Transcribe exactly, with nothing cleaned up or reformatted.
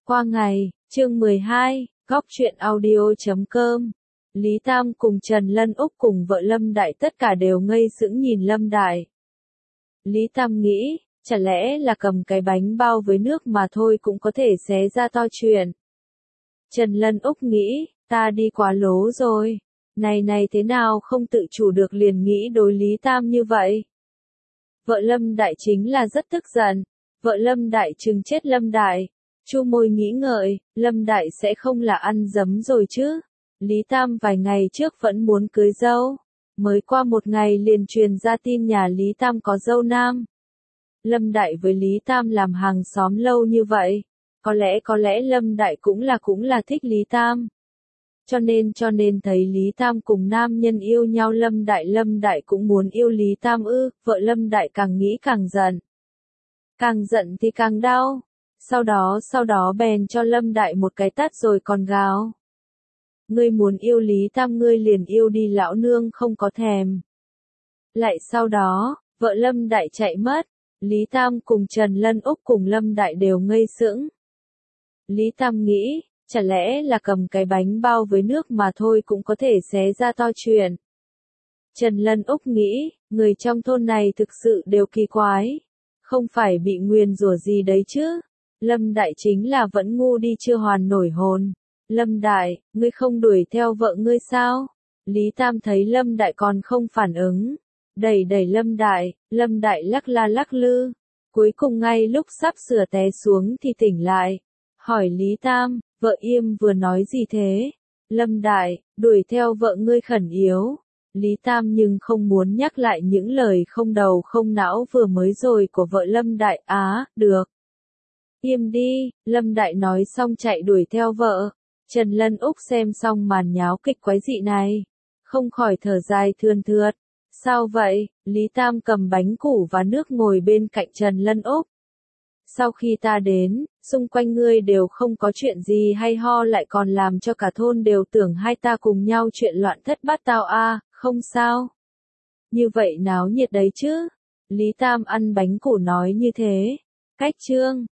Qua ngày, chương mười hai, góc truyện audio chấm com. Lý Tam cùng Trần Lân Úc cùng vợ Lâm Đại tất cả đều ngây sững nhìn Lâm Đại. Lý Tam nghĩ, chả lẽ là cầm cái bánh bao với nước mà thôi cũng có thể xé ra to chuyện. Trần Lân Úc nghĩ, ta đi quá lố rồi. Này này thế nào không tự chủ được liền nghĩ đối Lý Tam như vậy. Vợ Lâm Đại chính là rất tức giận. Vợ Lâm Đại trừng chết Lâm Đại. Chu môi nghĩ ngợi, Lâm Đại sẽ không là ăn dấm rồi chứ. Lý Tam vài ngày trước vẫn muốn cưới dâu. Mới qua một ngày liền truyền ra tin nhà Lý Tam có dâu nam. Lâm Đại với Lý Tam làm hàng xóm lâu như vậy. Có lẽ có lẽ Lâm Đại cũng là cũng là thích Lý Tam. Cho nên cho nên thấy Lý Tam cùng nam nhân yêu nhau Lâm Đại Lâm Đại cũng muốn yêu Lý Tam ư, vợ Lâm Đại càng nghĩ càng giận. Càng giận thì càng đau. Sau đó sau đó bèn cho Lâm Đại một cái tát rồi còn gào. Ngươi muốn yêu Lý Tam ngươi liền yêu đi lão nương không có thèm. Lại sau đó, vợ Lâm Đại chạy mất. Lý Tam cùng Trần Lân Úc cùng Lâm Đại đều ngây sững. Lý Tam nghĩ, chả lẽ là cầm cái bánh bao với nước mà thôi cũng có thể xé ra to chuyện. Trần Lân Úc nghĩ, người trong thôn này thực sự đều kỳ quái. Không phải bị nguyền rủa gì đấy chứ. Lâm Đại chính là vẫn ngu đi chưa hoàn nổi hồn. Lâm Đại, ngươi không đuổi theo vợ ngươi sao? Lý Tam thấy Lâm Đại còn không phản ứng. Đẩy đẩy Lâm Đại, Lâm Đại lắc la lắc lư. Cuối cùng ngay lúc sắp sửa té xuống thì tỉnh lại. Hỏi Lý Tam, vợ Yêm vừa nói gì thế? Lâm Đại, đuổi theo vợ ngươi khẩn yếu. Lý Tam nhưng không muốn nhắc lại những lời không đầu không não vừa mới rồi của vợ Lâm Đại. Á, được. Im đi, Lâm Đại nói xong chạy đuổi theo vợ. Trần Lân Úc xem xong màn nháo kịch quái dị này. Không khỏi thở dài thườn thượt. Sao vậy? Lý Tam cầm bánh củ và nước ngồi bên cạnh Trần Lân Úc. Sau khi ta đến, xung quanh ngươi đều không có chuyện gì hay ho lại còn làm cho cả thôn đều tưởng hai ta cùng nhau chuyện loạn thất bát tao a, không sao. Như vậy náo nhiệt đấy chứ. Lý Tam ăn bánh củ nói như thế. Cách chương.